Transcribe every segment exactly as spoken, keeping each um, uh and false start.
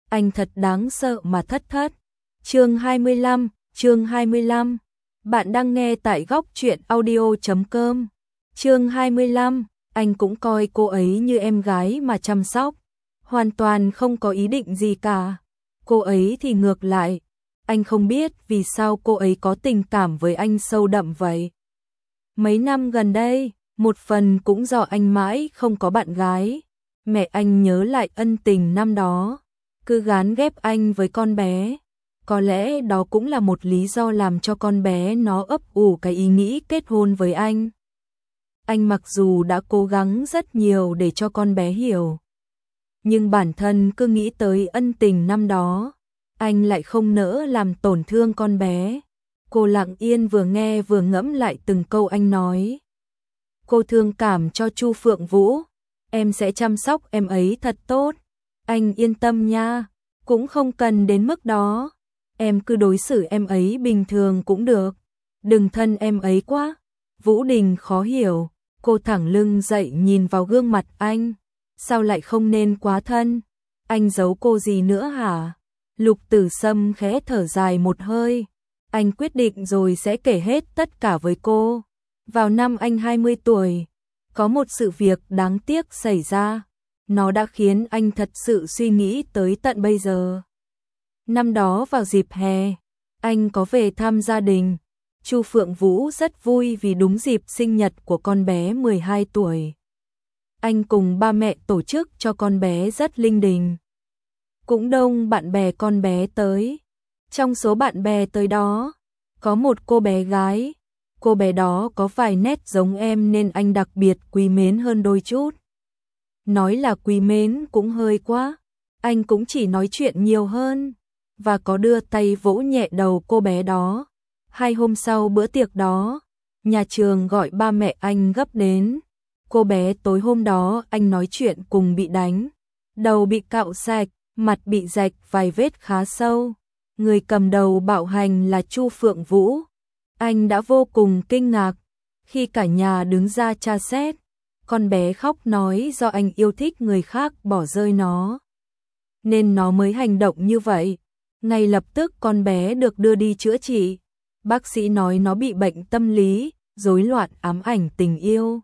anh thật đáng sợ mà thất thất. Chương hai mươi lăm, chương hai mươi lăm. Bạn đang nghe tại góc truyện audio chấm com. Chương hai mươi lăm, anh cũng coi cô ấy như em gái mà chăm sóc, hoàn toàn không có ý định gì cả. Cô ấy thì ngược lại, anh không biết vì sao cô ấy có tình cảm với anh sâu đậm vậy. Mấy năm gần đây, một phần cũng do anh mãi không có bạn gái, mẹ anh nhớ lại ân tình năm đó, cứ gán ghép anh với con bé. Có lẽ đó cũng là một lý do làm cho con bé nó ấp ủ cái ý nghĩ kết hôn với anh. Anh mặc dù đã cố gắng rất nhiều để cho con bé hiểu, nhưng bản thân cứ nghĩ tới ân tình năm đó, anh lại không nỡ làm tổn thương con bé. Cô lặng yên vừa nghe vừa ngẫm lại từng câu anh nói. Cô thương cảm cho Chu Phượng Vũ, em sẽ chăm sóc em ấy thật tốt. Anh yên tâm nha, cũng không cần đến mức đó. Em cứ đối xử em ấy bình thường cũng được, đừng thân em ấy quá. Vũ Đình khó hiểu, cô thẳng lưng dậy nhìn vào gương mặt anh. Sao lại không nên quá thân? Anh giấu cô gì nữa hả? Lục Tử Sâm khẽ thở dài một hơi. Anh quyết định rồi sẽ kể hết tất cả với cô. Vào năm anh hai mươi tuổi, có một sự việc đáng tiếc xảy ra. Nó đã khiến anh thật sự suy nghĩ tới tận bây giờ. Năm đó vào dịp hè, anh có về thăm gia đình. Chu Phượng Vũ rất vui vì đúng dịp sinh nhật của con bé mười hai tuổi. Anh cùng ba mẹ tổ chức cho con bé rất linh đình. Cũng đông bạn bè con bé tới. Trong số bạn bè tới đó, có một cô bé gái. Cô bé đó có vài nét giống em nên anh đặc biệt quý mến hơn đôi chút. Nói là quý mến cũng hơi quá. Anh cũng chỉ nói chuyện nhiều hơn và có đưa tay vỗ nhẹ đầu cô bé đó. Hai hôm sau bữa tiệc đó, nhà trường gọi ba mẹ anh gấp đến. Cô bé tối hôm đó anh nói chuyện cùng bị đánh, đầu bị cạo sạch, mặt bị rạch vài vết khá sâu. Người cầm đầu bạo hành là Chu Phượng Vũ. Anh đã vô cùng kinh ngạc khi cả nhà đứng ra tra xét. Con bé khóc nói do anh yêu thích người khác bỏ rơi nó, nên nó mới hành động như vậy. Ngay lập tức con bé được đưa đi chữa trị. Bác sĩ nói nó bị bệnh tâm lý, rối loạn ám ảnh tình yêu.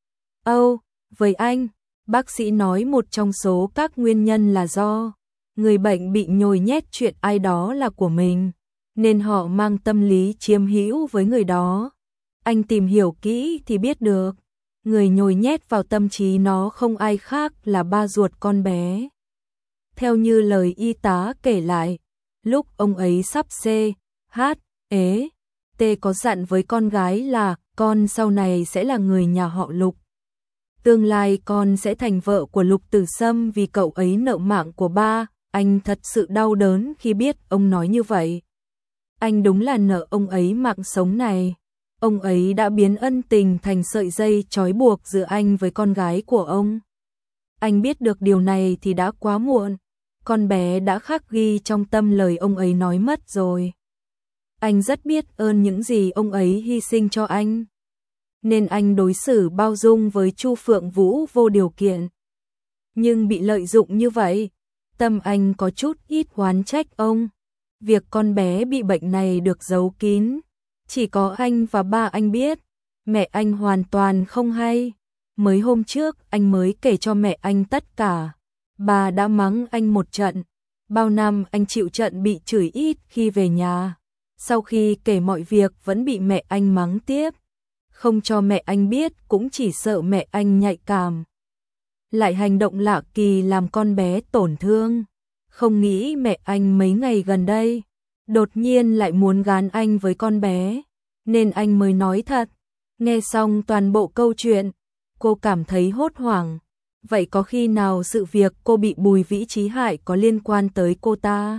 Âu, oh, với anh, bác sĩ nói một trong số các nguyên nhân là do người bệnh bị nhồi nhét chuyện ai đó là của mình, nên họ mang tâm lý chiếm hữu với người đó. Anh tìm hiểu kỹ thì biết được, người nhồi nhét vào tâm trí nó không ai khác là ba ruột con bé. Theo như lời y tá kể lại, lúc ông ấy sắp C, H, ế, T có dặn với con gái là con sau này sẽ là người nhà họ Lục. Tương lai con sẽ thành vợ của Lục Tử Sâm vì cậu ấy nợ mạng của ba. Anh thật sự đau đớn khi biết ông nói như vậy. Anh đúng là nợ ông ấy mạng sống này. Ông ấy đã biến ân tình thành sợi dây trói buộc giữa anh với con gái của ông. Anh biết được điều này thì đã quá muộn. Con bé đã khắc ghi trong tâm lời ông ấy nói mất rồi. Anh rất biết ơn những gì ông ấy hy sinh cho anh, nên anh đối xử bao dung với Chu Phượng Vũ vô điều kiện. Nhưng bị lợi dụng như vậy, tâm anh có chút ít oán trách ông. Việc con bé bị bệnh này được giấu kín, chỉ có anh và ba anh biết. Mẹ anh hoàn toàn không hay. Mới hôm trước anh mới kể cho mẹ anh tất cả. Bà đã mắng anh một trận. Bao năm anh chịu trận bị chửi ít khi về nhà. Sau khi kể mọi việc vẫn bị mẹ anh mắng tiếp. Không cho mẹ anh biết cũng chỉ sợ mẹ anh nhạy cảm, lại hành động lạ kỳ làm con bé tổn thương. Không nghĩ mẹ anh mấy ngày gần đây đột nhiên lại muốn gán anh với con bé, nên anh mới nói thật. Nghe xong toàn bộ câu chuyện, cô cảm thấy hốt hoảng. Vậy có khi nào sự việc cô bị Bùi Vĩ Chí hại có liên quan tới cô ta?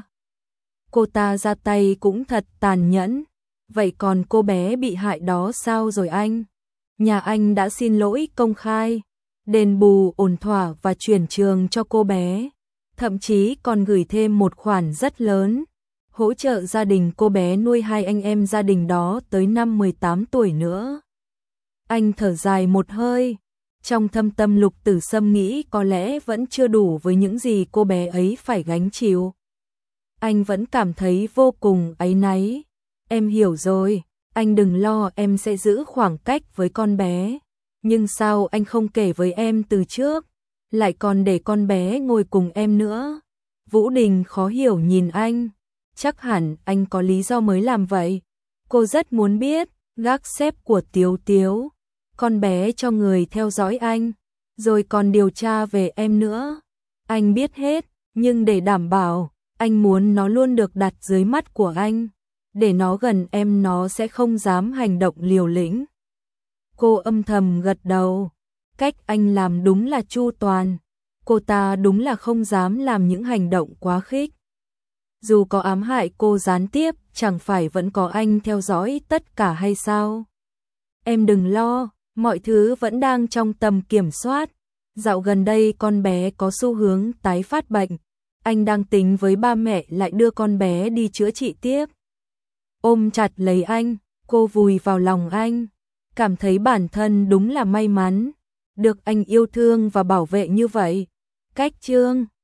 Cô ta ra tay cũng thật tàn nhẫn. Vậy còn cô bé bị hại đó sao rồi anh? Nhà anh đã xin lỗi công khai, đền bù ổn thỏa và chuyển trường cho cô bé. Thậm chí còn gửi thêm một khoản rất lớn, hỗ trợ gia đình cô bé nuôi hai anh em gia đình đó tới năm mười tám tuổi nữa. Anh thở dài một hơi. Trong thâm tâm Lục Tử Sâm nghĩ có lẽ vẫn chưa đủ với những gì cô bé ấy phải gánh chịu. Anh vẫn cảm thấy vô cùng áy náy. Em hiểu rồi, anh đừng lo, em sẽ giữ khoảng cách với con bé. Nhưng sao anh không kể với em từ trước, lại còn để con bé ngồi cùng em nữa? Vũ Đình khó hiểu nhìn anh. Chắc hẳn anh có lý do mới làm vậy. Cô rất muốn biết, gác xếp của Tiếu Tiếu, con bé cho người theo dõi anh, rồi còn điều tra về em nữa. Anh biết hết, nhưng để đảm bảo, anh muốn nó luôn được đặt dưới mắt của anh. Để nó gần em nó sẽ không dám hành động liều lĩnh. Cô âm thầm gật đầu. Cách anh làm đúng là chu toàn. Cô ta đúng là không dám làm những hành động quá khích. Dù có ám hại cô gián tiếp, chẳng phải vẫn có anh theo dõi tất cả hay sao? Em đừng lo, mọi thứ vẫn đang trong tầm kiểm soát. Dạo gần đây con bé có xu hướng tái phát bệnh. Anh đang tính với ba mẹ lại đưa con bé đi chữa trị tiếp. Ôm chặt lấy anh, cô vùi vào lòng anh. Cảm thấy bản thân đúng là may mắn. Được anh yêu thương và bảo vệ như vậy. Cách chương